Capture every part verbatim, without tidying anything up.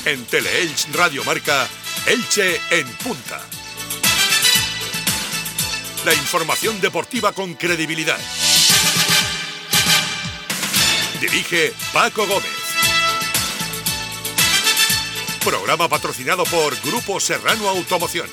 En Teleelch Radio Marca, Elche en punta. La información deportiva con credibilidad. Dirige Paco Gómez. Programa patrocinado por Grupo Serrano Automoción.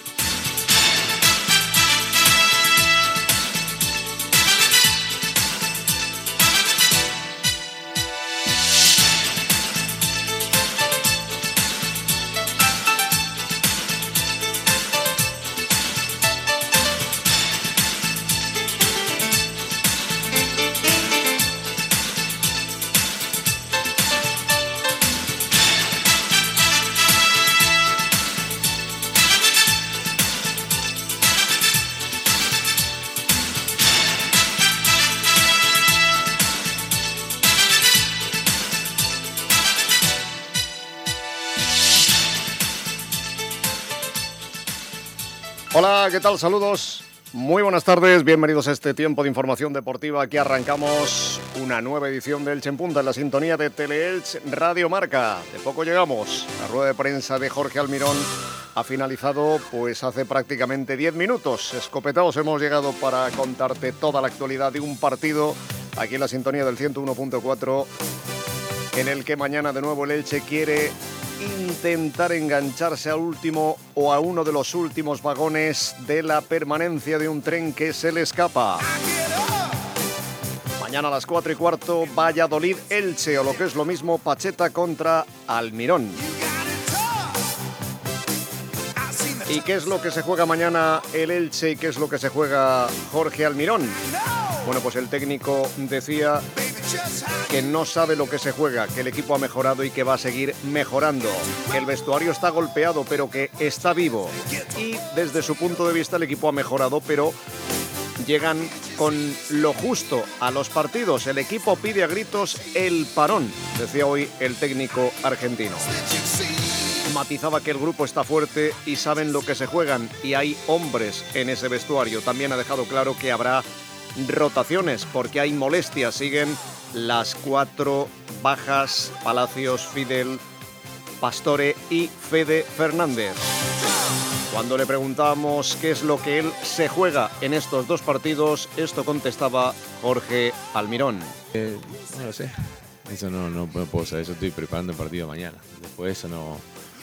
Hola, ¿qué tal? Saludos. Muy buenas tardes, bienvenidos a este tiempo de información deportiva. Aquí arrancamos una nueva edición de Elche en Punta en la sintonía de Teleelch Radio Marca. De poco llegamos. La rueda de prensa de Jorge Almirón ha finalizado pues hace prácticamente diez minutos. Escopetados hemos llegado para contarte toda la actualidad de un partido aquí en la sintonía del ciento uno punto cuatro, en el que mañana de nuevo el Elche quiere intentar engancharse al último o a uno de los últimos vagones de la permanencia de un tren que se le escapa. Mañana a las cuatro y cuarto, Valladolid-Elche, o lo que es lo mismo, Pacheta contra Almirón. ¿Y qué es lo que se juega mañana el Elche y qué es lo que se juega Jorge Almirón? Bueno, pues el técnico decía que no sabe lo que se juega, que el equipo ha mejorado y que va a seguir mejorando. Que el vestuario está golpeado, pero que está vivo. Y desde su punto de vista el equipo ha mejorado, pero llegan con lo justo a los partidos. El equipo pide a gritos el parón, decía hoy el técnico argentino. Matizaba que el grupo está fuerte y saben lo que se juegan y hay hombres en ese vestuario. También ha dejado claro que habrá rotaciones porque hay molestias. Siguen las cuatro bajas: Palacios, Fidel, Pastore y Fede Fernández. Cuando le preguntábamos qué es lo que él se juega en estos dos partidos, esto contestaba Jorge Almirón. Eh, no lo sé, eso no, no puedo saber, yo estoy preparando el partido mañana. Después de eso no,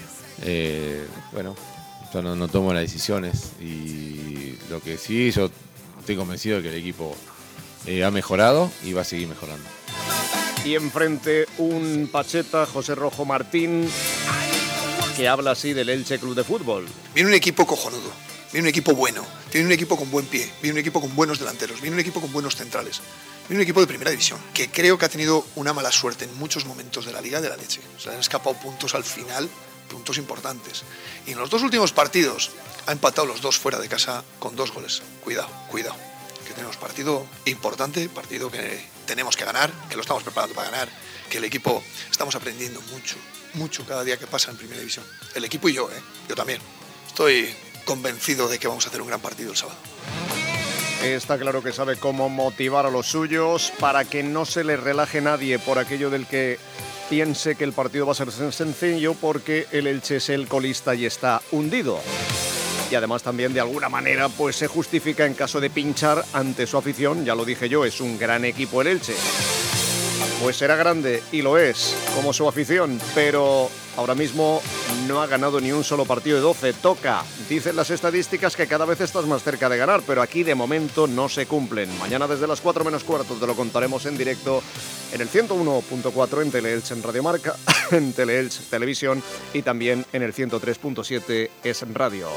eh, bueno, yo no, no tomo las decisiones y lo que sí, yo estoy convencido de que el equipo eh, ha mejorado y va a seguir mejorando. Y enfrente un Pacheta, José Rojo Martín, que habla así del Elche Club de Fútbol. Viene un equipo cojonudo, viene un equipo bueno, viene un equipo con buen pie, viene un equipo con buenos delanteros, viene un equipo con buenos centrales, viene un equipo de primera división, que creo que ha tenido una mala suerte en muchos momentos de la Liga de la leche. Se le han escapado puntos al final, puntos importantes. Y en los dos últimos partidos ha empatado los dos fuera de casa con dos goles. Cuidado, cuidado, que tenemos partido importante, partido que tenemos que ganar, que lo estamos preparando para ganar, que el equipo estamos aprendiendo mucho, mucho cada día que pasa en primera división. El equipo y yo, ¿eh? Yo también. Estoy convencido de que vamos a hacer un gran partido el sábado. Está claro que sabe cómo motivar a los suyos para que no se le relaje nadie por aquello del que piense que el partido va a ser sencillo, porque el Elche es el colista y está hundido. Y además también de alguna manera pues se justifica en caso de pinchar ante su afición. Ya lo dije yo, es un gran equipo el Elche. Pues será grande, y lo es, como su afición, pero ahora mismo no ha ganado ni un solo partido de doce. Toca, dicen las estadísticas, que cada vez estás más cerca de ganar, pero aquí de momento no se cumplen. Mañana desde las cuatro menos cuarto te lo contaremos en directo en el ciento uno punto cuatro, en Teleelch en Radio Marca, en Teleelch Televisión y también en el ciento tres punto siete Es Radio.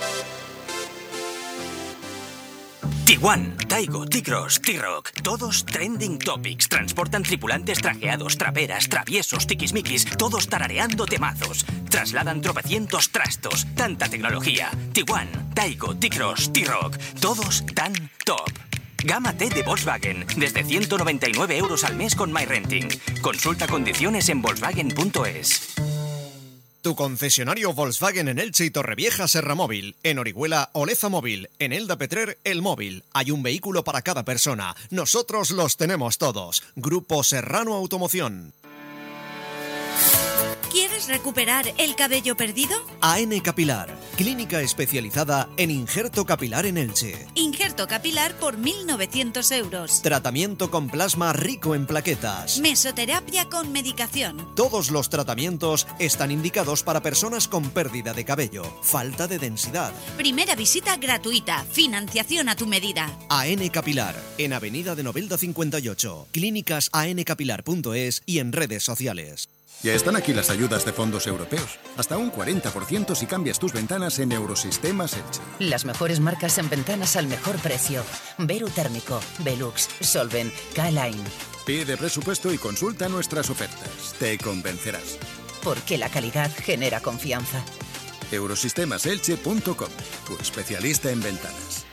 Tiguan, Taigo, T-Cross, T-Rock, todos trending topics. Transportan tripulantes trajeados, traperas, traviesos, tiquismiquis, todos tarareando temazos. Trasladan tropecientos trastos, tanta tecnología. Tiguan, Taigo, T-Cross, T-Rock, todos tan top. Gama T de Volkswagen, desde ciento noventa y nueve euros al mes con MyRenting. Consulta condiciones en volkswagen punto es. Tu concesionario Volkswagen en Elche y Torrevieja Serramóvil, en Orihuela Oleza Móvil, en Elda Petrer El Móvil. Hay un vehículo para cada persona. Nosotros los tenemos todos. Grupo Serrano Automoción. ¿Quieres ¿Quieres recuperar el cabello perdido? A N Capilar, clínica especializada en injerto capilar en Elche. Injerto capilar por mil novecientos euros. Tratamiento con plasma rico en plaquetas. Mesoterapia con medicación. Todos los tratamientos están indicados para personas con pérdida de cabello, falta de densidad. Primera visita gratuita. Financiación a tu medida. A N Capilar, en Avenida de Novelda cincuenta y ocho. Clínicas a n capilar punto es y en redes sociales. Ya están aquí las ayudas de fondos europeos. Hasta un cuarenta por ciento si cambias tus ventanas en Eurosistemas Elche. Las mejores marcas en ventanas al mejor precio. Veru Térmico, Velux, Solven, K-Line. Pide presupuesto y consulta nuestras ofertas. Te convencerás. Porque la calidad genera confianza. eurosistemas elche punto com, tu especialista en ventanas.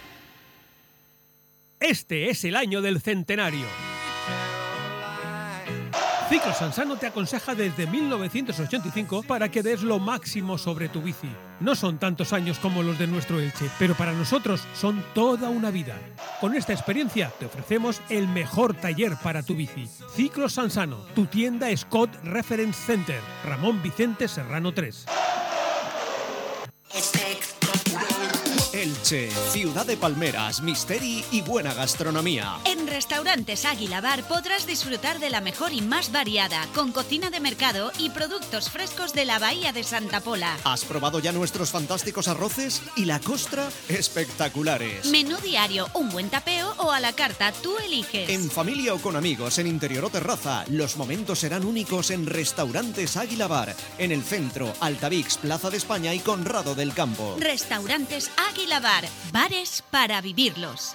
Este es el año del centenario. Ciclos Sansano te aconseja desde mil novecientos ochenta y cinco para que des lo máximo sobre tu bici. No son tantos años como los de nuestro Elche, pero para nosotros son toda una vida. Con esta experiencia te ofrecemos el mejor taller para tu bici. Ciclos Sansano, tu tienda Scott Reference Center, Ramón Vicente Serrano tres. Elche, ciudad de palmeras, misteri y buena gastronomía. En Restaurantes Águila Bar podrás disfrutar de la mejor y más variada, con cocina de mercado y productos frescos de la Bahía de Santa Pola. ¿Has probado ya nuestros fantásticos arroces? Y la costra, espectaculares. Menú diario, un buen tapeo o a la carta, tú eliges. En familia o con amigos, en interior o terraza, los momentos serán únicos en Restaurantes Águila Bar, en el centro, Altavix, Plaza de España y Conrado del Campo. Restaurantes Águila Bar, bares para vivirlos.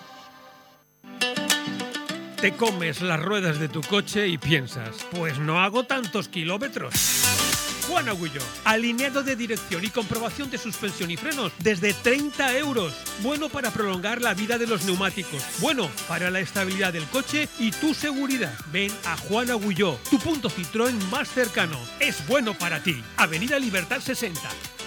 Te comes las ruedas de tu coche y piensas, pues no hago tantos kilómetros. Juan Agullo, alineado de dirección y comprobación de suspensión y frenos desde treinta euros. Bueno para prolongar la vida de los neumáticos. Bueno para la estabilidad del coche y tu seguridad. Ven a Juan Agullo, tu punto Citroën más cercano. Es bueno para ti. Avenida Libertad sesenta.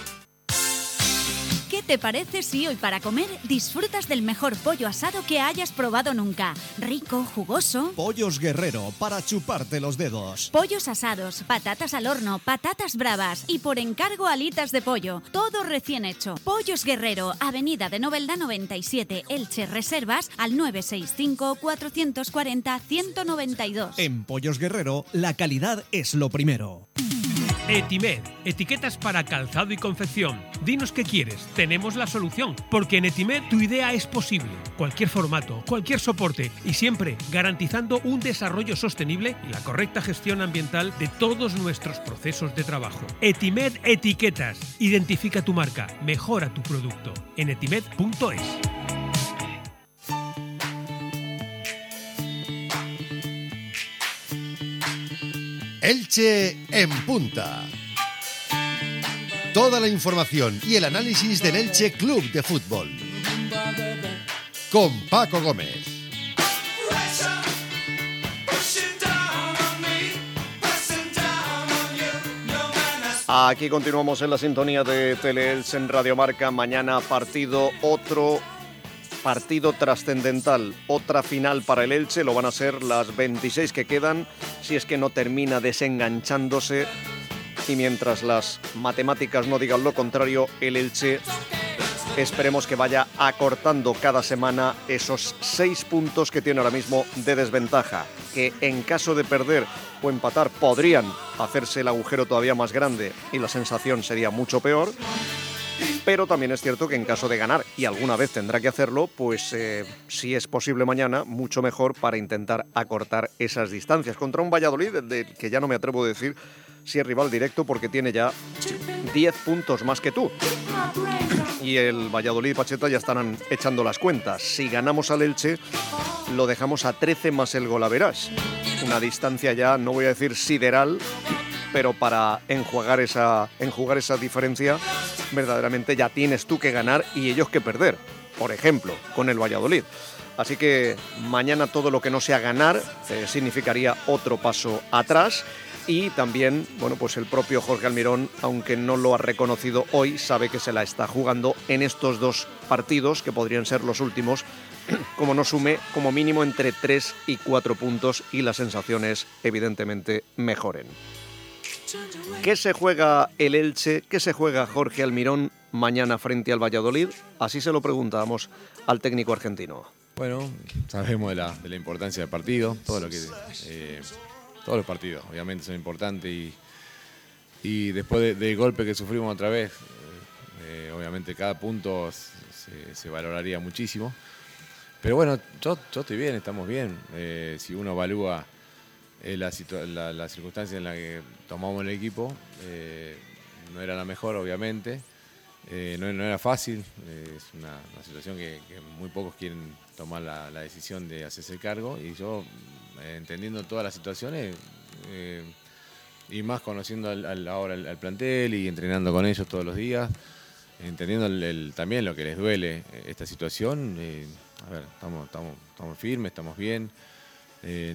¿Qué te parece si hoy para comer disfrutas del mejor pollo asado que hayas probado nunca? Rico, jugoso. Pollos Guerrero, para chuparte los dedos. Pollos asados, patatas al horno, patatas bravas y por encargo alitas de pollo. Todo recién hecho. Pollos Guerrero, Avenida de Novelda noventa y siete, Elche. Reservas al nueve seis cinco, cuatro cuatro cero, uno nueve dos. En Pollos Guerrero, la calidad es lo primero. Etimed, etiquetas para calzado y confección. Dinos qué quieres, tenemos la solución, porque en Etimed tu idea es posible. Cualquier formato, cualquier soporte y siempre garantizando un desarrollo sostenible y la correcta gestión ambiental de todos nuestros procesos de trabajo. Etimed Etiquetas. Identifica tu marca, mejora tu producto. En etimed punto es. Elche en punta. Toda la información y el análisis del Elche Club de Fútbol. Con Paco Gómez. Aquí continuamos en la sintonía de Tele-Elche en Radio Marca. Mañana partido, otro partido trascendental, otra final para el Elche. Lo van a ser las veintiséis que quedan, si es que no termina desenganchándose. Y mientras las matemáticas no digan lo contrario, el Elche esperemos que vaya acortando cada semana esos seis puntos que tiene ahora mismo de desventaja, que en caso de perder o empatar podrían hacerse el agujero todavía más grande y la sensación sería mucho peor. Pero también es cierto que en caso de ganar, y alguna vez tendrá que hacerlo, pues eh, si es posible mañana, mucho mejor para intentar acortar esas distancias. Contra un Valladolid, del que ya no me atrevo a decir si es rival directo, porque tiene ya diez puntos más que tú. Y el Valladolid y Pacheta ya estarán echando las cuentas. Si ganamos al Elche, lo dejamos a trece más el golaverage. Una distancia ya, no voy a decir sideral, pero para enjuagar esa, enjugar esa diferencia, verdaderamente ya tienes tú que ganar y ellos que perder, por ejemplo, con el Valladolid. Así que mañana todo lo que no sea ganar eh, significaría otro paso atrás. Y también, bueno, pues el propio Jorge Almirón, aunque no lo ha reconocido hoy, sabe que se la está jugando en estos dos partidos, que podrían ser los últimos, como no sume como mínimo entre tres y cuatro puntos y las sensaciones evidentemente mejoren. ¿Qué se juega el Elche? ¿Qué se juega Jorge Almirón mañana frente al Valladolid? Así se lo preguntamos al técnico argentino. Bueno, sabemos de la, de la importancia del partido, todo lo que, eh, todos los partidos obviamente son importantes y, y después de, del golpe que sufrimos otra vez, eh, obviamente cada punto se, se valoraría muchísimo. Pero bueno, yo, yo estoy bien, estamos bien. Eh, si uno evalúa eh, la, la, la circunstancia en la que tomamos el equipo, eh, no era la mejor obviamente. Eh, no, no era fácil, eh, es una, una situación que, que muy pocos quieren tomar la, la decisión de hacerse cargo y yo, eh, entendiendo todas las situaciones eh, y más conociendo al, al, ahora al, al plantel y entrenando con ellos todos los días, entendiendo el, el, también lo que les duele esta situación, eh, a ver, estamos, estamos, estamos firmes, estamos bien. Eh,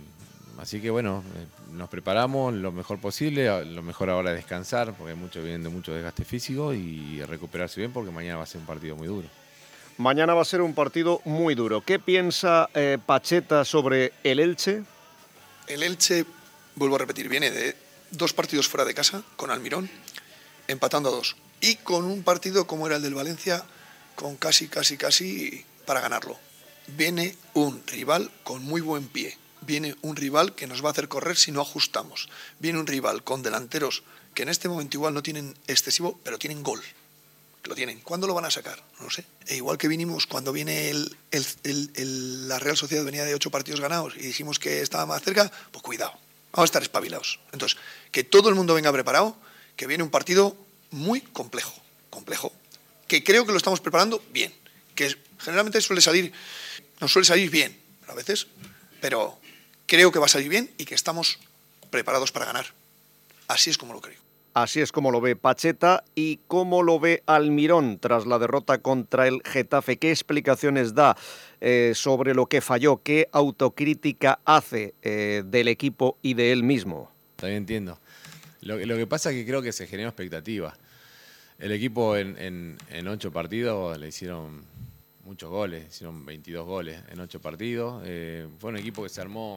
Así que bueno, eh, nos preparamos lo mejor posible, lo mejor ahora es descansar, porque muchos vienen de mucho desgaste físico y recuperarse bien porque mañana va a ser un partido muy duro. Mañana va a ser un partido muy duro. ¿Qué piensa eh, Pacheta sobre el Elche? El Elche, vuelvo a repetir, viene de dos partidos fuera de casa con Almirón, empatando a dos. Y con un partido como era el del Valencia, con casi, casi, casi para ganarlo. Viene un rival con muy buen pie. Viene un rival que nos va a hacer correr si no ajustamos. Viene un rival con delanteros que en este momento igual no tienen excesivo, pero tienen gol. Lo tienen. ¿Cuándo lo van a sacar? No lo sé. E igual que vinimos cuando viene el, el, el, el, la Real Sociedad venía de ocho partidos ganados y dijimos que estaba más cerca, pues cuidado. Vamos a estar espabilados. Entonces, que todo el mundo venga preparado, que viene un partido muy complejo. Complejo. Que creo que lo estamos preparando bien. Que generalmente suele salir, nos suele salir bien, a veces, pero creo que va a salir bien y que estamos preparados para ganar. Así es como lo creo. Así es como lo ve Pacheta y cómo lo ve Almirón tras la derrota contra el Getafe. ¿Qué explicaciones da eh, sobre lo que falló? ¿Qué autocrítica hace eh, del equipo y de él mismo? También entiendo. Lo, lo que pasa es que creo que se generó expectativa. El equipo en, en, en ocho partidos le hicieron muchos goles, hicieron veintidós goles en ocho partidos. Eh, fue un equipo que se armó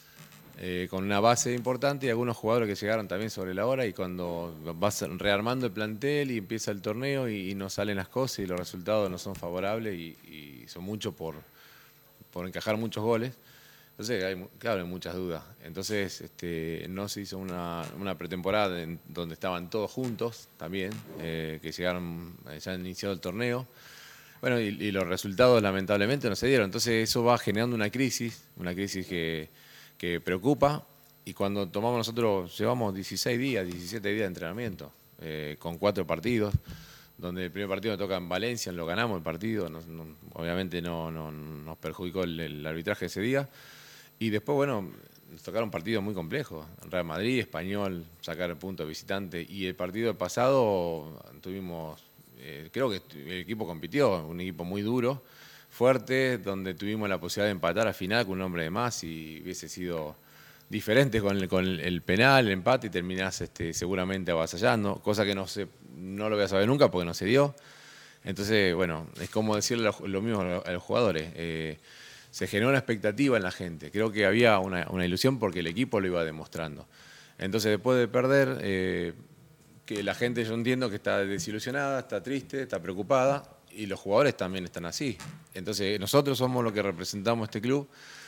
eh, con una base importante y algunos jugadores que llegaron también sobre la hora, y cuando vas rearmando el plantel y empieza el torneo y, y no salen las cosas y los resultados no son favorables y, y son muchos por, por encajar muchos goles. Entonces, hay, claro, hay muchas dudas. Entonces, este, no se hizo una, una pretemporada en donde estaban todos juntos también, eh, que llegaron, ya han iniciado el torneo. Bueno, y, y los resultados lamentablemente no se dieron. Entonces, eso va generando una crisis, una crisis que, que preocupa. Y cuando tomamos nosotros, llevamos dieciséis días, diecisiete días de entrenamiento, eh, con cuatro partidos, donde el primer partido nos toca en Valencia, lo ganamos el partido, no, no, obviamente no, no nos perjudicó el, el arbitraje ese día. Y después, bueno, nos tocaron partidos muy complejos. Real Madrid, Español, sacar el punto de visitante. Y el partido pasado tuvimos, eh, creo que el equipo compitió, un equipo muy duro, fuerte, donde tuvimos la posibilidad de empatar al final con un hombre de más y hubiese sido diferente con el, con el penal, el empate, y terminás este, seguramente avasallando, cosa que no, se, no lo voy a saber nunca porque no se dio. Entonces, bueno, es como decirle lo, lo mismo a los jugadores. Eh, Se generó una expectativa en la gente. Creo que había una, una ilusión porque el equipo lo iba demostrando. Entonces, después de perder, eh, que la gente, yo entiendo que está desilusionada, está triste, está preocupada, y los jugadores también están así. Entonces, nosotros somos los que representamos este club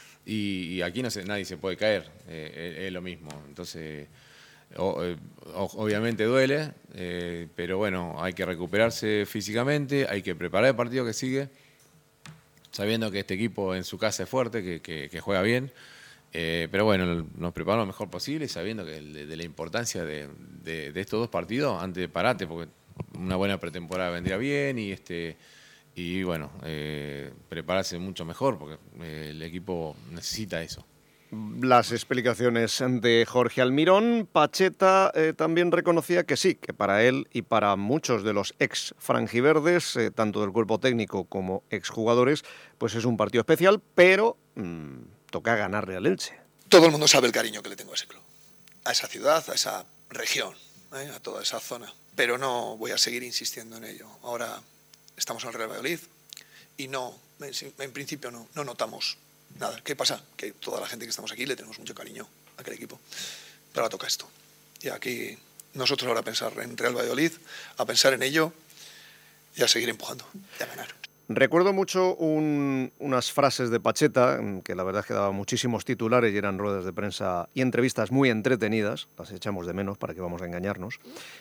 y, y aquí no se, nadie se puede caer. Eh, es, es lo mismo. Entonces, o, eh, obviamente duele, eh, pero bueno, hay que recuperarse físicamente, hay que preparar el partido que sigue, sabiendo que este equipo en su casa es fuerte, que, que, que juega bien, eh, pero bueno, nos preparamos lo mejor posible, sabiendo que de, de la importancia de, de, de estos dos partidos antes de parate, porque una buena pretemporada vendría bien y este y bueno, eh, prepararse mucho mejor, porque eh, el equipo necesita eso. Las explicaciones de Jorge Almirón. Pacheta eh, también reconocía que sí, que para él y para muchos de los ex franjiverdes, eh, tanto del cuerpo técnico como exjugadores, pues es un partido especial, pero mmm, toca ganarle al Elche. Todo el mundo sabe el cariño que le tengo a ese club, a esa ciudad, a esa región, ¿eh? A toda esa zona, pero no voy a seguir insistiendo en ello. Ahora estamos en el Real Valladolid y no, en, en principio no, no notamos nada. ¿Qué pasa? Que toda la gente que estamos aquí le tenemos mucho cariño a aquel equipo. Pero ahora toca esto. Y aquí nosotros ahora a pensar en Real Valladolid, a pensar en ello y a seguir empujando y a ganar. Recuerdo mucho un, unas frases de Pacheta, que la verdad es que daba muchísimos titulares y eran ruedas de prensa y entrevistas muy entretenidas, las echamos de menos, para que vamos a engañarnos,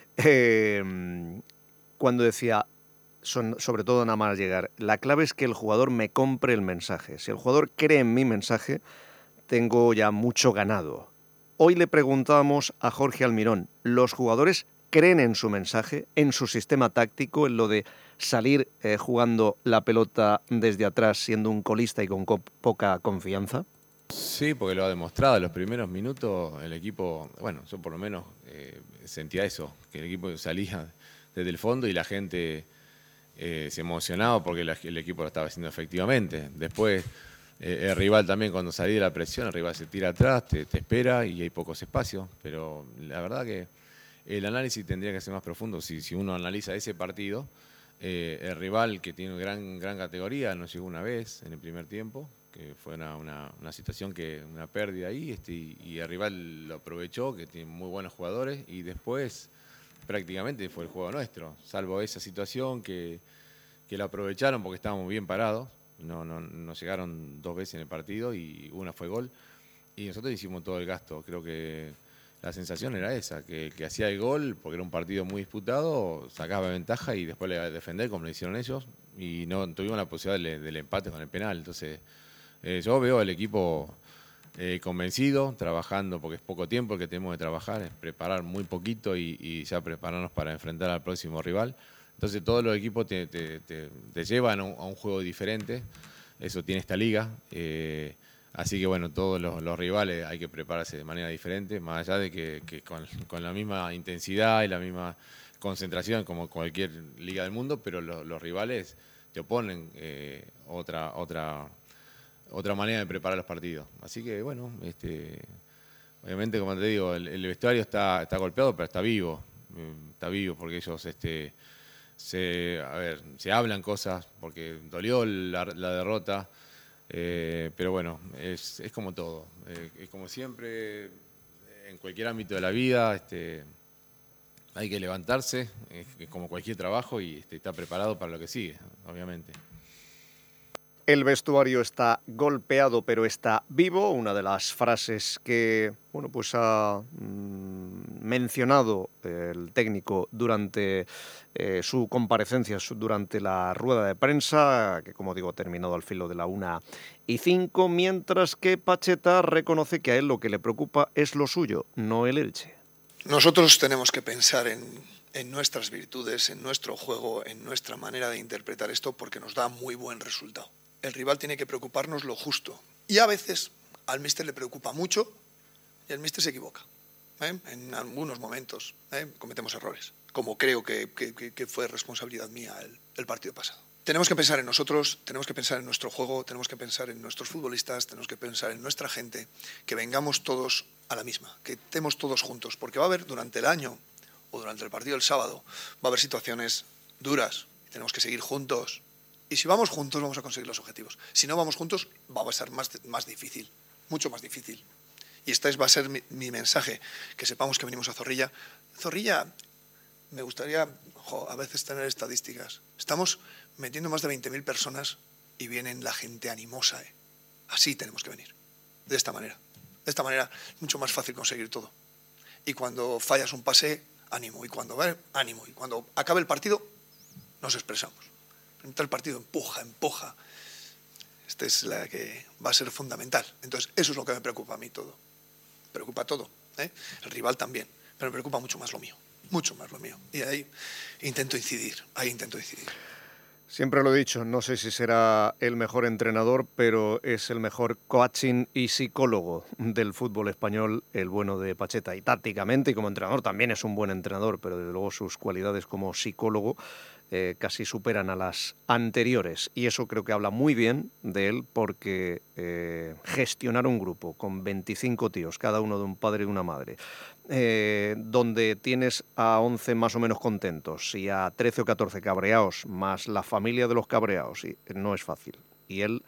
eh, cuando decía, son, sobre todo nada más llegar, la clave es que el jugador me compre el mensaje. Si el jugador cree en mi mensaje, tengo ya mucho ganado. Hoy le preguntábamos a Jorge Almirón, ¿los jugadores creen en su mensaje, en su sistema táctico, en lo de salir eh, jugando la pelota desde atrás siendo un colista y con co- poca confianza? Sí, porque lo ha demostrado. En los primeros minutos el equipo, bueno, yo por lo menos eh, sentía eso, que el equipo salía desde el fondo y la gente eh, se emocionaba porque la, el equipo lo estaba haciendo efectivamente. Después eh, el rival también, cuando salí de la presión, el rival se tira atrás, te, te espera y hay pocos espacios, pero la verdad que el análisis tendría que ser más profundo. Si, si uno analiza ese partido, eh, el rival, que tiene gran, gran categoría, nos llegó una vez en el primer tiempo, que fue una, una, una situación, que una pérdida ahí, este, y, y el rival lo aprovechó, que tiene muy buenos jugadores, y después prácticamente fue el juego nuestro, salvo esa situación que, que lo aprovecharon porque estábamos bien parados, no, no, nos llegaron dos veces en el partido y una fue gol, y nosotros hicimos todo el gasto. Creo que la sensación era esa, que, que hacía el gol porque era un partido muy disputado, sacaba ventaja y después le iba a defender como lo hicieron ellos, y no tuvimos la posibilidad del, del empate con el penal. Entonces eh, yo veo al equipo eh, convencido, trabajando, porque es poco tiempo el que tenemos que trabajar, es preparar muy poquito y, y ya prepararnos para enfrentar al próximo rival. Entonces todos los equipos te, te, te, te llevan a un, a un juego diferente, eso tiene esta liga. Eh, Así que bueno, todos los, los rivales hay que prepararse de manera diferente, más allá de que, que con, con la misma intensidad y la misma concentración como cualquier liga del mundo, pero lo, los rivales te oponen eh, otra, otra, otra manera de preparar los partidos. Así que bueno, este, obviamente, como te digo, el, el vestuario está, está golpeado, pero está vivo, está vivo porque ellos este, se, a ver, se hablan cosas, porque dolió la, la derrota. Eh, pero bueno, es, es como todo, eh, es como siempre, en cualquier ámbito de la vida, este, hay que levantarse, es, es como cualquier trabajo, y este, está preparado para lo que sigue, obviamente. El vestuario está golpeado, pero está vivo. Una de las frases que bueno, pues ha mmm, mencionado el técnico durante eh, su comparecencia, su, durante la rueda de prensa, que como digo ha terminado al filo de la una y cinco, mientras que Pacheta reconoce que a él lo que le preocupa es lo suyo, no el Elche. Nosotros tenemos que pensar en, en nuestras virtudes, en nuestro juego, en nuestra manera de interpretar esto, porque nos da muy buen resultado. El rival tiene que preocuparnos lo justo. Y a veces al míster le preocupa mucho y el míster se equivoca. ¿eh? En algunos momentos ¿eh? cometemos errores, como creo que, que, que fue responsabilidad mía el, el partido pasado. Tenemos que pensar en nosotros, tenemos que pensar en nuestro juego, tenemos que pensar en nuestros futbolistas, tenemos que pensar en nuestra gente, que vengamos todos a la misma, que estemos todos juntos, porque va a haber durante el año o durante el partido del sábado, va a haber situaciones duras, tenemos que seguir juntos. Y si vamos juntos vamos a conseguir los objetivos. Si no vamos juntos va a ser más, más difícil, mucho más difícil. Y este va a ser mi, mi mensaje, que sepamos que venimos a Zorrilla. Zorrilla, me gustaría jo, a veces tener estadísticas. Estamos metiendo más de veinte mil personas y vienen la gente animosa. ¿eh? Así tenemos que venir, de esta manera. De esta manera es mucho más fácil conseguir todo. Y cuando fallas un pase, ánimo. Y cuando va, ánimo. Y cuando acabe el partido, nos expresamos. El partido empuja, empuja. Esta es la que va a ser fundamental. Entonces, eso es lo que me preocupa a mí todo. Me preocupa todo. ¿eh? El rival también. Pero me preocupa mucho más lo mío. Mucho más lo mío. Y ahí intento incidir. Ahí intento incidir. Siempre lo he dicho, no sé si será el mejor entrenador, pero es el mejor coaching y psicólogo del fútbol español, el bueno de Pacheta. Y tácticamente y como entrenador también es un buen entrenador, pero desde luego sus cualidades como psicólogo Eh, casi superan a las anteriores, y eso creo que habla muy bien de él, porque eh, gestionar un grupo con veinticinco tíos, cada uno de un padre y una madre, eh, donde tienes a once más o menos contentos y a trece o catorce cabreados, más la familia de los cabreados, y no es fácil. Y él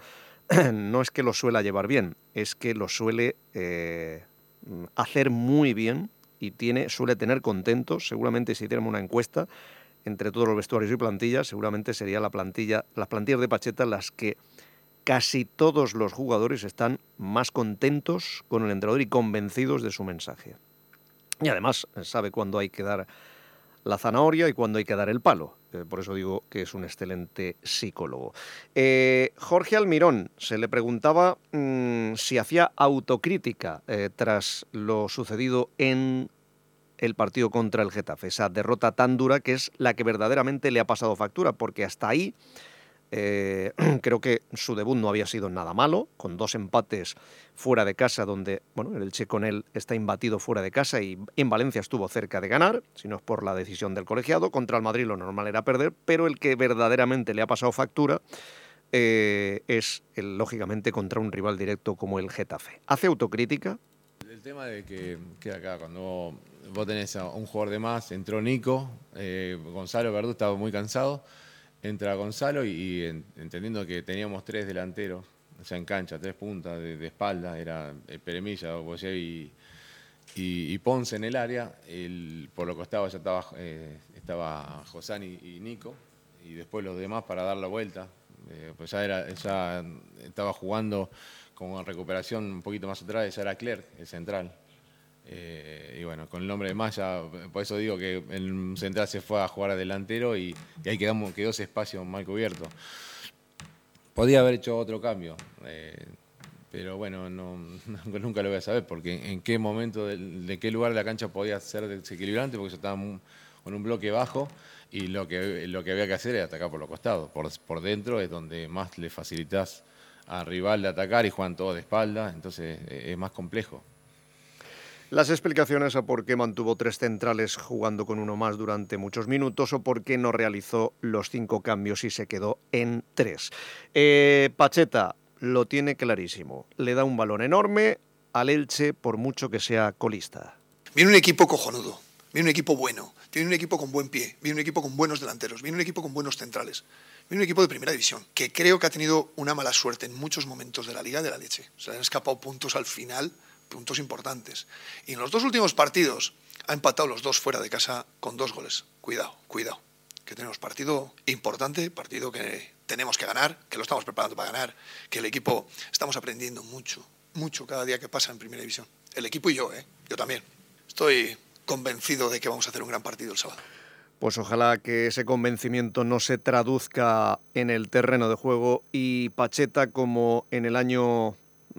no es que lo suela llevar bien, es que lo suele eh, hacer muy bien y tiene, suele tener contentos. Seguramente si hiciéramos una encuesta entre todos los vestuarios y plantillas, seguramente sería la plantilla, las plantillas de Pacheta las que casi todos los jugadores están más contentos con el entrenador y convencidos de su mensaje. Y además sabe cuándo hay que dar la zanahoria y cuándo hay que dar el palo. Eh, por eso digo que es un excelente psicólogo. Eh, Jorge Almirón, se le preguntaba mmm, si hacía autocrítica eh, tras lo sucedido en el partido contra el Getafe. Esa derrota tan dura que es la que verdaderamente le ha pasado factura, porque hasta ahí Eh, creo que su debut no había sido nada malo, con dos empates fuera de casa, donde bueno, el Elche con él está imbatido fuera de casa y en Valencia estuvo cerca de ganar, si no es por la decisión del colegiado. Contra el Madrid lo normal era perder, pero el que verdaderamente le ha pasado factura eh, es, el, lógicamente, contra un rival directo como el Getafe. ¿Hace autocrítica? El tema de que, que acá, cuando vos tenés a un jugador de más, entró Nico, eh, Gonzalo Verdú estaba muy cansado. Entra Gonzalo y, y en, entendiendo que teníamos tres delanteros, o sea, en cancha, tres puntas de, de espalda, era el Peremilla, Boyer y, y, y Ponce en el área. El, por lo que estaba ya estaba, eh, estaba Josán y, y Nico, y después los demás para dar la vuelta. Eh, pues ya, era, ya estaba jugando con recuperación un poquito más atrás, ya era Clerc, el central. Eh, y bueno, con el nombre de Maya, por eso digo que el central se fue a jugar a delantero y, y ahí quedamos, quedó ese espacio mal cubierto. Podía haber hecho otro cambio, eh, pero bueno, no, nunca lo voy a saber, porque en qué momento, de, de qué lugar de la cancha podía ser desequilibrante, porque yo estaba con un bloque bajo y lo que, lo que había que hacer era atacar por los costados. Por, por dentro es donde más le facilitas al rival de atacar y juegan todos de espalda, entonces es más complejo. Las explicaciones a por qué mantuvo tres centrales jugando con uno más durante muchos minutos o por qué no realizó los cinco cambios y se quedó en tres. Eh, Pacheta lo tiene clarísimo. Le da un balón enorme al Elche por mucho que sea colista. Viene un equipo cojonudo, viene un equipo bueno, viene un equipo con buen pie, viene un equipo con buenos delanteros, viene un equipo con buenos centrales. Viene un equipo de primera división, que creo que ha tenido una mala suerte en muchos momentos de la Liga de la leche. Se le han escapado puntos al final, puntos importantes. Y en los dos últimos partidos ha empatado los dos fuera de casa con dos goles. Cuidado, cuidado, que tenemos partido importante, partido que tenemos que ganar, que lo estamos preparando para ganar, que el equipo estamos aprendiendo mucho, mucho cada día que pasa en primera división. El equipo y yo, ¿eh? Yo también. Estoy convencido de que vamos a hacer un gran partido el sábado. Pues ojalá que ese convencimiento no se traduzca en el terreno de juego y Pacheta, como en el año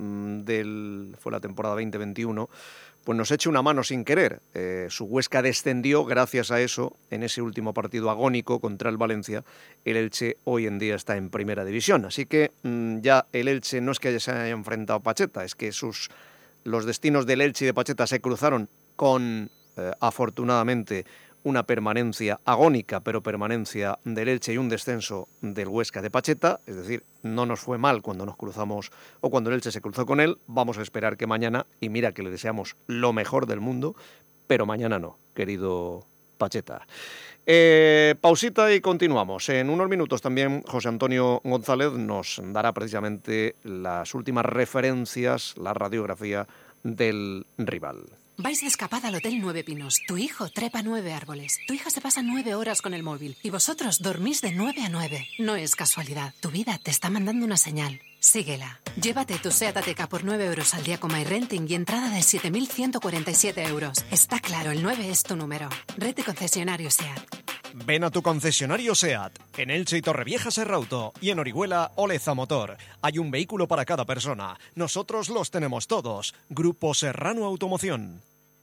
del fue la temporada veinte veintiuno, pues nos eche una mano sin querer. Eh, su Huesca descendió gracias a eso en ese último partido agónico contra el Valencia. El Elche hoy en día está en primera división, así que mmm, ya el Elche no es que se haya enfrentado a Pacheta, es que sus los destinos del Elche y de Pacheta se cruzaron con, eh, afortunadamente, una permanencia agónica, pero permanencia del Elche y un descenso del Huesca de Pacheta. Es decir, no nos fue mal cuando nos cruzamos o cuando el Elche se cruzó con él. Vamos a esperar que mañana, y mira que le deseamos lo mejor del mundo, pero mañana no, querido Pacheta. Eh, pausita y continuamos. En unos minutos también José Antonio González nos dará precisamente las últimas referencias, la radiografía del rival. Vais de escapada al Hotel Nueve Pinos. Tu hijo trepa nueve árboles. Tu hija se pasa nueve horas con el móvil. Y vosotros dormís de nueve a nueve. No es casualidad. Tu vida te está mandando una señal. Síguela. Llévate tu SEAT Ateca por nueve euros al día con MyRenting y entrada de siete mil ciento cuarenta y siete euros. Está claro, el nueve es tu número. Red de concesionarios SEAT. Ven a tu concesionario SEAT, en Elche y Torrevieja Serrauto y en Orihuela Oleza Motor. Hay un vehículo para cada persona. Nosotros los tenemos todos. Grupo Serrano Automoción.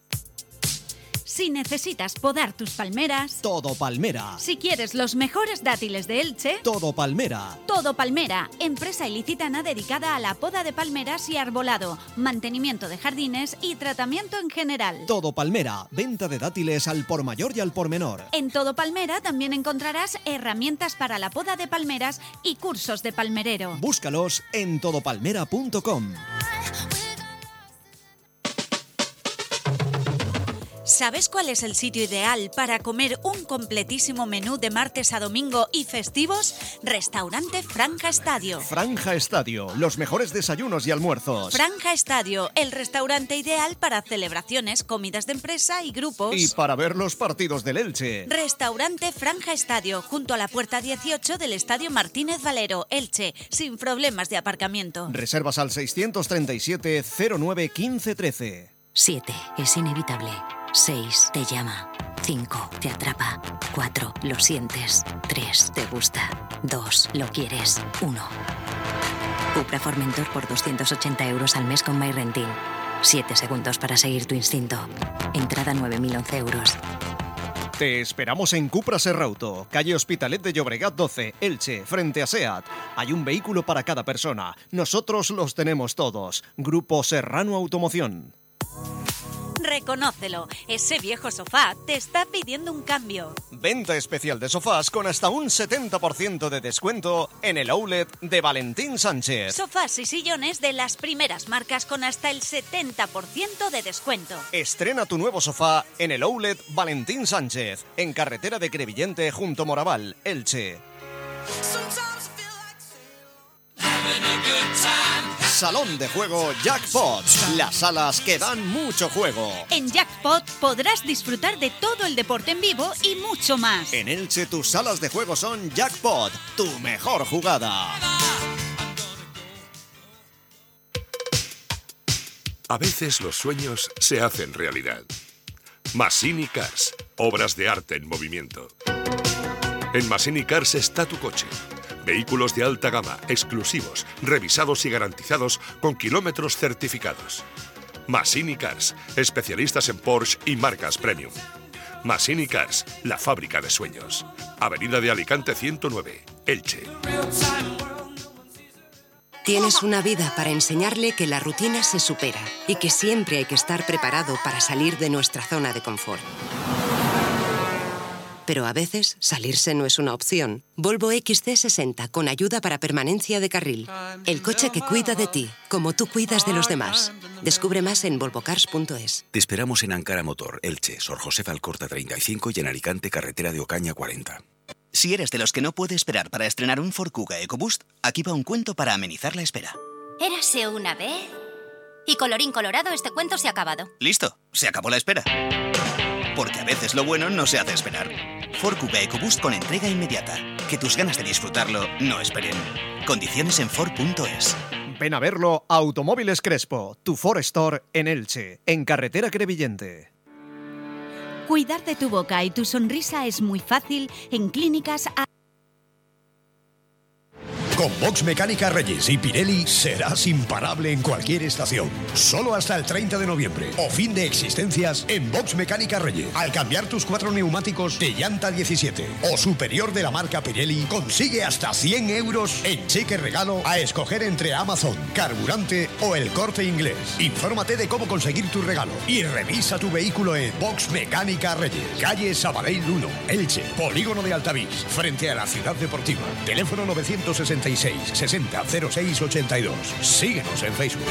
Si necesitas podar tus palmeras... Todo Palmera. Si quieres los mejores dátiles de Elche... Todo Palmera. Todo Palmera, empresa ilicitana dedicada a la poda de palmeras y arbolado, mantenimiento de jardines y tratamiento en general. Todo Palmera, venta de dátiles al por mayor y al por menor. En Todo Palmera también encontrarás herramientas para la poda de palmeras y cursos de palmerero. Búscalos en todo palmera punto com. ¿Sabes cuál es el sitio ideal para comer un completísimo menú de martes a domingo y festivos? Restaurante Franja Estadio. Franja Estadio, los mejores desayunos y almuerzos. Franja Estadio, el restaurante ideal para celebraciones, comidas de empresa y grupos. Y para ver los partidos del Elche. Restaurante Franja Estadio, junto a la puerta dieciocho del Estadio Martínez Valero, Elche, sin problemas de aparcamiento. Reservas al seiscientos treinta y siete cero nueve quince trece. siete. Es inevitable. seis. Te llama. cinco. Te atrapa. cuatro. Lo sientes. tres. Te gusta. dos. Lo quieres. uno. Cupra Formentor por doscientos ochenta euros al mes con MyRenting. siete segundos para seguir tu instinto. Entrada nueve mil once euros. Te esperamos en Cupra Serrauto, calle Hospitalet de Llobregat doce, Elche, frente a SEAT. Hay un vehículo para cada persona. Nosotros los tenemos todos. Grupo Serrano Automoción. Reconócelo, ese viejo sofá te está pidiendo un cambio. Venta especial de sofás con hasta un setenta por ciento de descuento en el outlet de Valentín Sánchez. Sofás y sillones de las primeras marcas con hasta el setenta por ciento de descuento. Estrena tu nuevo sofá en el outlet Valentín Sánchez, en carretera de Crevillente junto Moraval, Elche. Salón de juego Jackpot, las salas que dan mucho juego. En Jackpot podrás disfrutar de todo el deporte en vivo y mucho más. En Elche tus salas de juego son Jackpot, tu mejor jugada. A veces los sueños se hacen realidad. Massini Cars, obras de arte en movimiento. En Massini Cars está tu coche. Vehículos de alta gama, exclusivos, revisados y garantizados con kilómetros certificados. Massini Cars, especialistas en Porsche y marcas premium. Massini Cars, la fábrica de sueños. Avenida de Alicante ciento nueve, Elche. Tienes una vida para enseñarle que la rutina se supera y que siempre hay que estar preparado para salir de nuestra zona de confort. Pero a veces salirse no es una opción. Volvo X C sesenta con ayuda para permanencia de carril. El coche que cuida de ti, como tú cuidas de los demás. Descubre más en volvocars punto es. Te esperamos en Ankara Motor, Elche, Sor José Alcorta treinta y cinco y en Alicante, carretera de Ocaña cuarenta. Si eres de los que no puede esperar para estrenar un Ford Kuga EcoBoost, aquí va un cuento para amenizar la espera. Érase una vez... Y colorín colorado, este cuento se ha acabado. Listo, se acabó la espera. Porque a veces lo bueno no se hace esperar. Ford Kuga EcoBoost con entrega inmediata. Que tus ganas de disfrutarlo no esperen. Condiciones en Ford punto es. Ven a verlo a Automóviles Crespo, tu Ford Store en Elche, en carretera Crevillente. Cuidar de tu boca y tu sonrisa es muy fácil en Clínicas A. Con Box Mecánica Reyes y Pirelli serás imparable en cualquier estación. Solo hasta el treinta de noviembre. O fin de existencias en Box Mecánica Reyes. Al cambiar tus cuatro neumáticos de llanta diecisiete o superior de la marca Pirelli, consigue hasta cien euros en cheque regalo a escoger entre Amazon, Carburante o El Corte Inglés. Infórmate de cómo conseguir tu regalo y revisa tu vehículo en Box Mecánica Reyes. Calle Sabadell uno, Elche, Polígono de Altavix, frente a la Ciudad Deportiva. Teléfono novecientos sesenta y seis sesenta cero seis ochenta y dos. Síguenos en Facebook.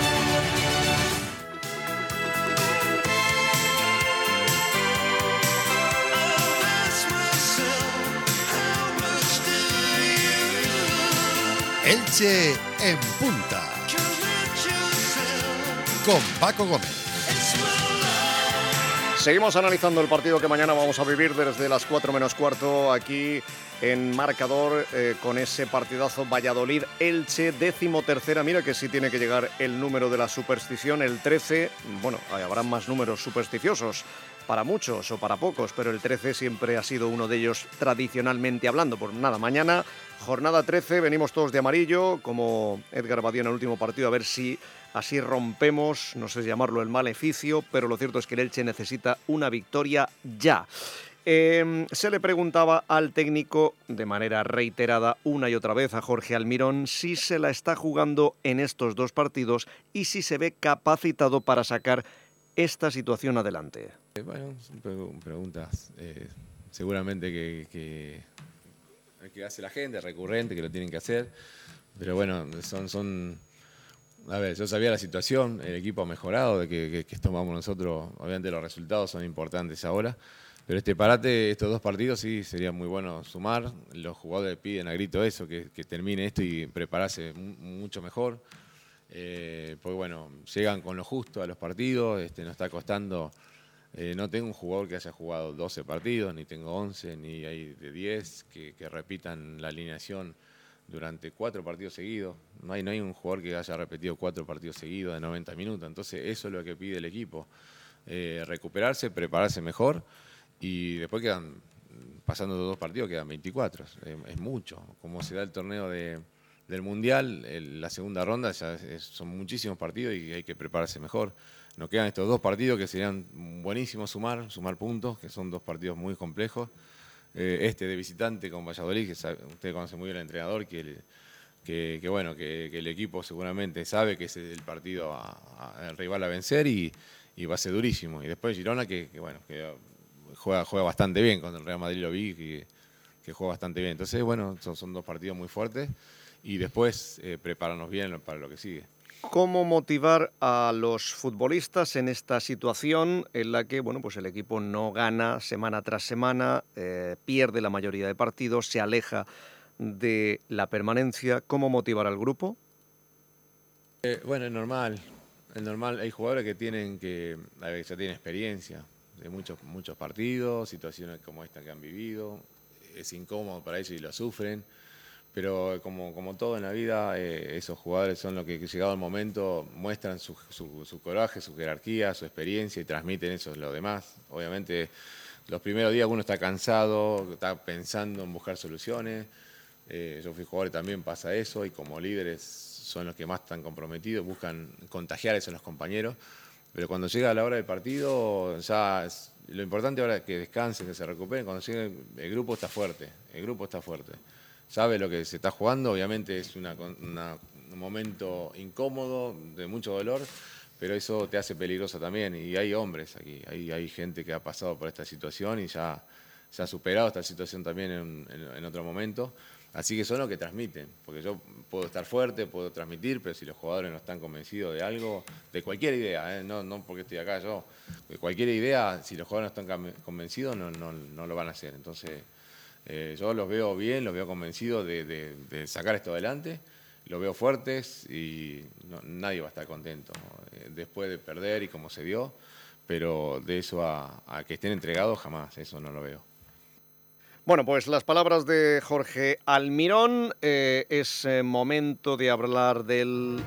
Elche en punta. Con Paco Gómez. Seguimos analizando el partido que mañana vamos a vivir desde las cuatro menos cuarto aquí en Marcador, eh, con ese partidazo Valladolid-Elche, décimo tercera. Mira que sí tiene que llegar el número de la superstición, el trece. Bueno, habrá más números supersticiosos para muchos o para pocos, pero el trece siempre ha sido uno de ellos tradicionalmente hablando. Por nada, mañana jornada trece, venimos todos de amarillo, como Edgar Badía en el último partido, a ver si así rompemos, no sé llamarlo el maleficio, pero lo cierto es que el Elche necesita una victoria ya. Eh, se le preguntaba al técnico de manera reiterada una y otra vez a Jorge Almirón si se la está jugando en estos dos partidos y si se ve capacitado para sacar esta situación adelante. Eh, bueno, son preguntas eh, seguramente que, que, que hace la gente, recurrente, que lo tienen que hacer, pero bueno, son... son A ver, yo sabía la situación, el equipo ha mejorado, de que, que, que tomamos nosotros, obviamente los resultados son importantes ahora, pero este parate, estos dos partidos sí sería muy bueno sumar, los jugadores piden a grito eso, que, que termine esto y prepararse mucho mejor, eh, porque bueno, llegan con lo justo a los partidos, este, nos está costando, eh, no tengo un jugador que haya jugado doce partidos, ni tengo once, ni hay de diez que, que repitan la alineación durante cuatro partidos seguidos. No hay, no hay un jugador que haya repetido cuatro partidos seguidos de noventa minutos. Entonces eso es lo que pide el equipo. Eh, recuperarse, prepararse mejor y después quedan, pasando los dos partidos, quedan veinticuatro. Eh, es mucho. Como se da el torneo de, del Mundial, el, la segunda ronda ya es, son muchísimos partidos y hay que prepararse mejor. Nos quedan estos dos partidos que serían buenísimos sumar, sumar puntos, que son dos partidos muy complejos. Este de visitante con Valladolid, que sabe, usted conoce muy bien al entrenador, que, el, que, que bueno que, que el equipo seguramente sabe que es el partido a, a, el rival a vencer y, y va a ser durísimo. Y después Girona, que, que bueno que juega, juega bastante bien, con el Real Madrid lo vi, que, que juega bastante bien. Entonces, bueno, son, son dos partidos muy fuertes y después eh, prepararnos bien para lo que sigue. ¿Cómo motivar a los futbolistas en esta situación en la que bueno, pues el equipo no gana semana tras semana, eh, pierde la mayoría de partidos, se aleja de la permanencia? ¿Cómo motivar al grupo? Eh, bueno, es normal, es normal. Hay jugadores que tienen que a ver, ya tienen experiencia de muchos, muchos partidos, situaciones como esta que han vivido. Es incómodo para ellos y lo sufren. Pero como, como todo en la vida, eh, esos jugadores son los que, llegado el momento, muestran su, su, su coraje, su jerarquía, su experiencia y transmiten eso a los demás. Obviamente, los primeros días uno está cansado, está pensando en buscar soluciones. Eh, yo fui jugador y también pasa eso, y como líderes son los que más están comprometidos, buscan contagiar eso en los compañeros. Pero cuando llega la hora del partido, ya es, lo importante ahora es que descansen, que se recuperen. Cuando llegue el grupo está fuerte, el grupo está fuerte. Sabe lo que se está jugando, obviamente es una, una, un momento incómodo, de mucho dolor, pero eso te hace peligroso también. Y hay hombres aquí, hay, hay gente que ha pasado por esta situación y ya se ha superado esta situación también en, en, en otro momento. Así que son los que transmiten, porque yo puedo estar fuerte, puedo transmitir, pero si los jugadores no están convencidos de algo, de cualquier idea, ¿eh? no, no porque estoy acá yo, de cualquier idea, si los jugadores no están convencidos, no, no, no lo van a hacer. Entonces, Eh, yo los veo bien, los veo convencidos de, de, de sacar esto adelante, los veo fuertes y no, nadie va a estar contento eh, después de perder y como se dio, pero de eso a, a que estén entregados jamás, eso no lo veo. Bueno, pues las palabras de Jorge Almirón, eh, es eh, momento de hablar del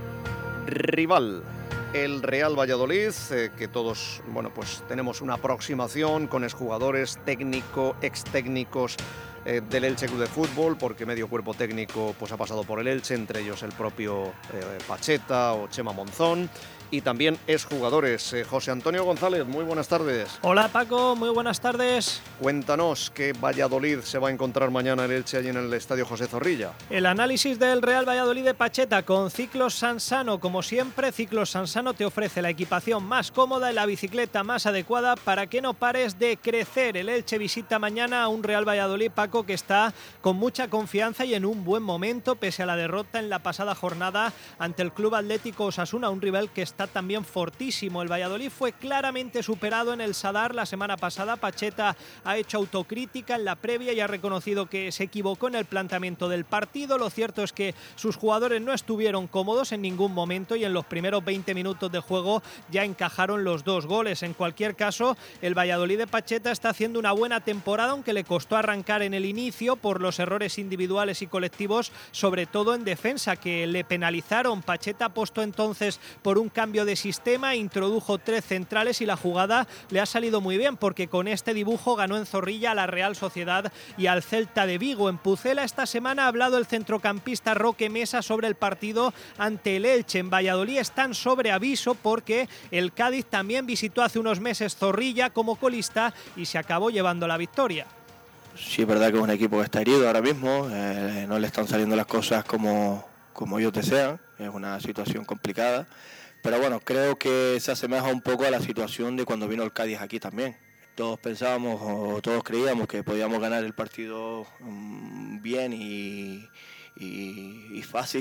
rival. El Real Valladolid, eh, que todos, bueno, pues tenemos una aproximación con exjugadores, técnico, extécnicos eh, del Elche Club de Fútbol, porque medio cuerpo técnico pues ha pasado por el Elche, entre ellos el propio eh, Pacheta o Chema Monzón, y también exjugadores. Eh, José Antonio González, muy buenas tardes. Hola Paco, muy buenas tardes. Cuéntanos qué Valladolid se va a encontrar mañana el Elche allí en el Estadio José Zorrilla. El análisis del Real Valladolid de Pacheta con Ciclos Sansano. Como siempre, Ciclos Sansano te ofrece la equipación más cómoda y la bicicleta más adecuada para que no pares de crecer. El Elche visita mañana a un Real Valladolid, Paco, que está con mucha confianza y en un buen momento, pese a la derrota en la pasada jornada ante el Club Atlético Osasuna, un rival que está también fortísimo. El Valladolid fue claramente superado en el Sadar la semana pasada. Pacheta ha hecho autocrítica en la previa y ha reconocido que se equivocó en el planteamiento del partido. Lo cierto es que sus jugadores no estuvieron cómodos en ningún momento y en los primeros veinte minutos de juego ya encajaron los dos goles. En cualquier caso, el Valladolid de Pacheta está haciendo una buena temporada, aunque le costó arrancar en el inicio por los errores individuales y colectivos, sobre todo en defensa, que le penalizaron. Pacheta apostó entonces por un cambio de sistema, introdujo tres centrales y la jugada le ha salido muy bien, porque con este dibujo ganó en Zorrilla a la Real Sociedad y al Celta de Vigo. En Pucela esta semana ha hablado el centrocampista Roque Mesa sobre el partido ante el Elche. En Valladolid están sobre aviso porque el Cádiz también visitó hace unos meses Zorrilla como colista y se acabó llevando la victoria. Sí, es verdad que es un equipo que está herido ahora mismo, eh, no le están saliendo las cosas como, como ellos desean, es una situación complicada. Pero bueno, creo que se asemeja un poco a la situación de cuando vino el Cádiz aquí también. Todos pensábamos o todos creíamos que podíamos ganar el partido um, bien y, y, y fácil.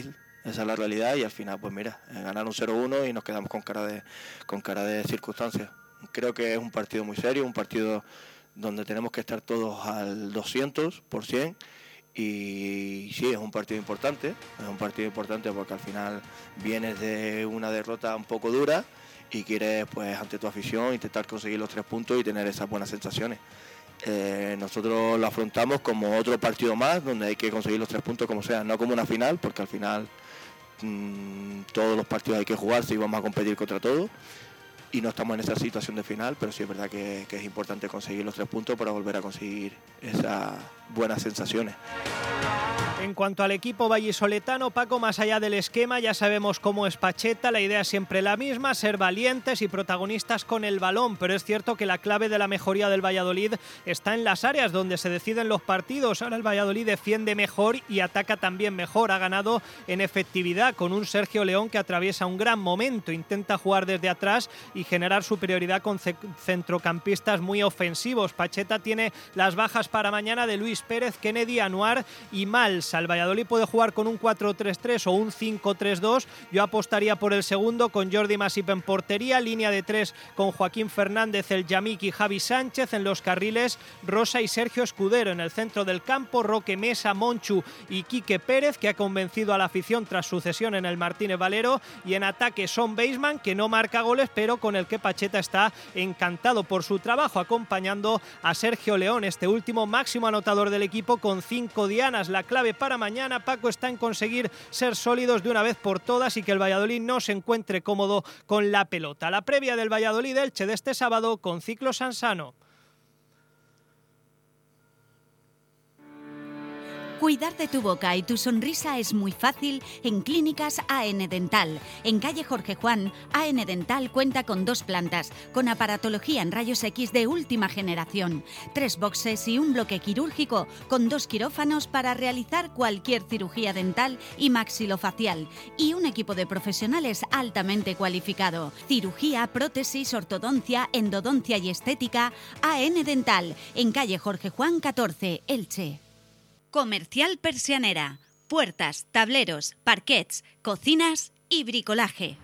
esa es la realidad y al final, pues mira, ganar un cero uno y nos quedamos con cara de, con cara de circunstancias. Creo que es un partido muy serio, un partido donde tenemos que estar todos al doscientos por ciento y sí, es un partido importante, es un partido importante porque al final vienes de una derrota un poco dura y quieres, pues, ante tu afición intentar conseguir los tres puntos y tener esas buenas sensaciones. Eh, nosotros lo afrontamos como otro partido más donde hay que conseguir los tres puntos como sea, no como una final, porque al final mmm, todos los partidos hay que jugarse y vamos a competir contra todos y no estamos en esa situación de final, pero sí es verdad que, que es importante conseguir los tres puntos para volver a conseguir esas buenas sensaciones. En cuanto al equipo vallisoletano, Paco, más allá del esquema, ya sabemos cómo es Pacheta, la idea es siempre la misma, ser valientes y protagonistas con el balón, pero es cierto que la clave de la mejoría del Valladolid está en las áreas donde se deciden los partidos. Ahora el Valladolid defiende mejor y ataca también mejor, ha ganado en efectividad con un Sergio León que atraviesa un gran momento, intenta jugar desde atrás y generar superioridad con centrocampistas muy ofensivos. Pacheta tiene las bajas para mañana de Luis Pérez, Kennedy, Anuar y Mals. El Valladolid puede jugar con un cuatro tres tres o un cinco tres dos. Yo apostaría por el segundo con Jordi Masip en portería, línea de tres con Joaquín Fernández, el Yamik y Javi Sánchez en los carriles, Rosa y Sergio Escudero en el centro del campo, Roque Mesa, Monchu y Quique Pérez, que ha convencido a la afición tras su cesión en el Martínez Valero, y en ataque Son Baseman, que no marca goles pero con el que Pacheta está encantado por su trabajo, acompañando a Sergio León, este último máximo anotador del equipo con cinco dianas. La clave para mañana, Paco, está en conseguir ser sólidos de una vez por todas y que el Valladolid no se encuentre cómodo con la pelota. La previa del Valladolid-Elche de este sábado con Ciclos Sansano. Cuidar de tu boca y tu sonrisa es muy fácil en Clínicas A N Dental. En calle Jorge Juan, A N Dental cuenta con dos plantas, con aparatología en rayos X de última generación, tres boxes y un bloque quirúrgico, con dos quirófanos para realizar cualquier cirugía dental y maxilofacial, y un equipo de profesionales altamente cualificado. Cirugía, prótesis, ortodoncia, endodoncia y estética. A N Dental, en calle Jorge Juan catorce, Elche. Comercial Persianera. Puertas, tableros, parquets, cocinas y bricolaje.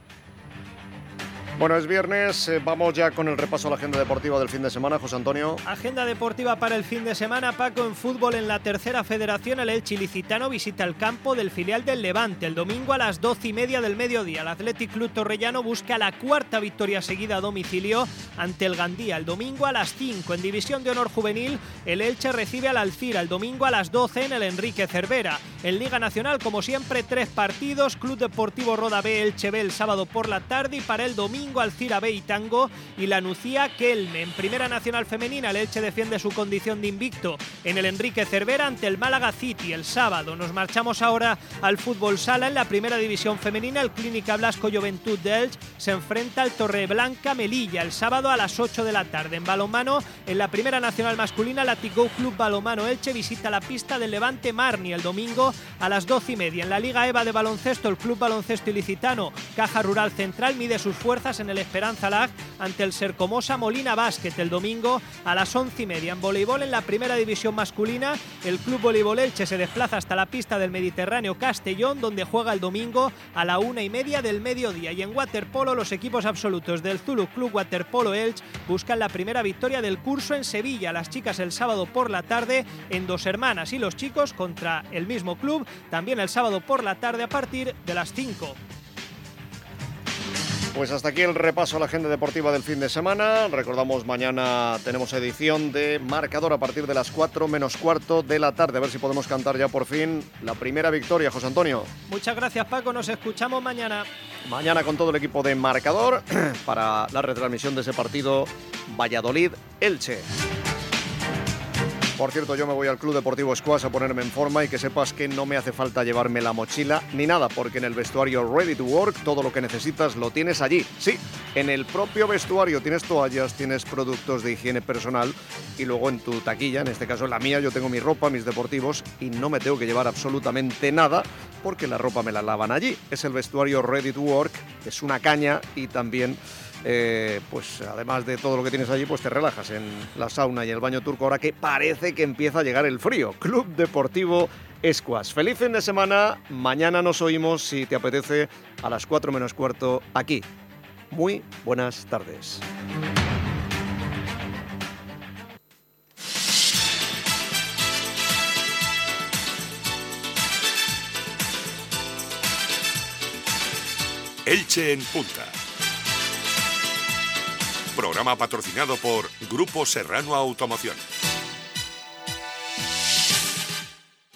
Bueno, es viernes, eh, vamos ya con el repaso a la agenda deportiva del fin de semana, José Antonio. Agenda deportiva para el fin de semana, Paco. En fútbol, en la tercera federación, el Elche Ilicitano visita el campo del filial del Levante el domingo a las doce y media del mediodía. El Athletic Club Torrellano busca la cuarta victoria seguida a domicilio ante el Gandía el domingo a las cinco. En División de Honor Juvenil, el Elche recibe al Alcira el domingo a las doce en el Enrique Cervera. En Liga Nacional, como siempre, tres partidos. Club Deportivo Roda B, Elche B el sábado por la tarde, y para el domingo Alcira B y Tango y la Nucía Kelme. En Primera Nacional Femenina, el Elche defiende su condición de invicto en el Enrique Cervera ante el Málaga City el sábado. Nos marchamos ahora al fútbol sala. En la Primera División Femenina, el Clínica Blasco Juventud de Elche se enfrenta al Torreblanca Melilla el sábado a las ocho de la tarde. En balonmano, en la Primera Nacional Masculina, la Tigou Club Balonmano Elche visita la pista del Levante Marni el domingo a las doce y media. En la Liga EVA de baloncesto, el Club Baloncesto Ilicitano Caja Rural Central mide sus fuerzas en el Esperanza Lag ante el Sercomosa Molina Basket el domingo a las once y media. En voleibol, en la Primera División Masculina, el Club Voleibol Elche se desplaza hasta la pista del Mediterráneo Castellón, donde juega el domingo a la una y media del mediodía. Y en waterpolo, los equipos absolutos del Zulu Club Waterpolo Elche buscan la primera victoria del curso en Sevilla. Las chicas el sábado por la tarde en Dos Hermanas y los chicos contra el mismo club también el sábado por la tarde a partir de las cinco. Pues hasta aquí el repaso a la agenda deportiva del fin de semana. Recordamos, mañana tenemos edición de Marcador a partir de las cuatro menos cuarto de la tarde. A ver si podemos cantar ya por fin la primera victoria, José Antonio. Muchas gracias, Paco. Nos escuchamos mañana. Mañana con todo el equipo de Marcador para la retransmisión de ese partido Valladolid-Elche. Por cierto, yo me voy al Club Deportivo Squash a ponerme en forma y que sepas que no me hace falta llevarme la mochila ni nada, porque en el vestuario Ready to Work todo lo que necesitas lo tienes allí. Sí, en el propio vestuario tienes toallas, tienes productos de higiene personal y luego en tu taquilla, en este caso en la mía, yo tengo mi ropa, mis deportivos y no me tengo que llevar absolutamente nada porque la ropa me la lavan allí. Es el vestuario Ready to Work, es una caña y también... Eh, pues además de todo lo que tienes allí, pues te relajas en la sauna y el baño turco ahora que parece que empieza a llegar el frío. Club Deportivo Escuas. Feliz fin de semana. Mañana nos oímos, si te apetece, a las cuatro menos cuarto aquí. Muy buenas tardes. Elche en Punta. Programa patrocinado por Grupo Serrano Automoción.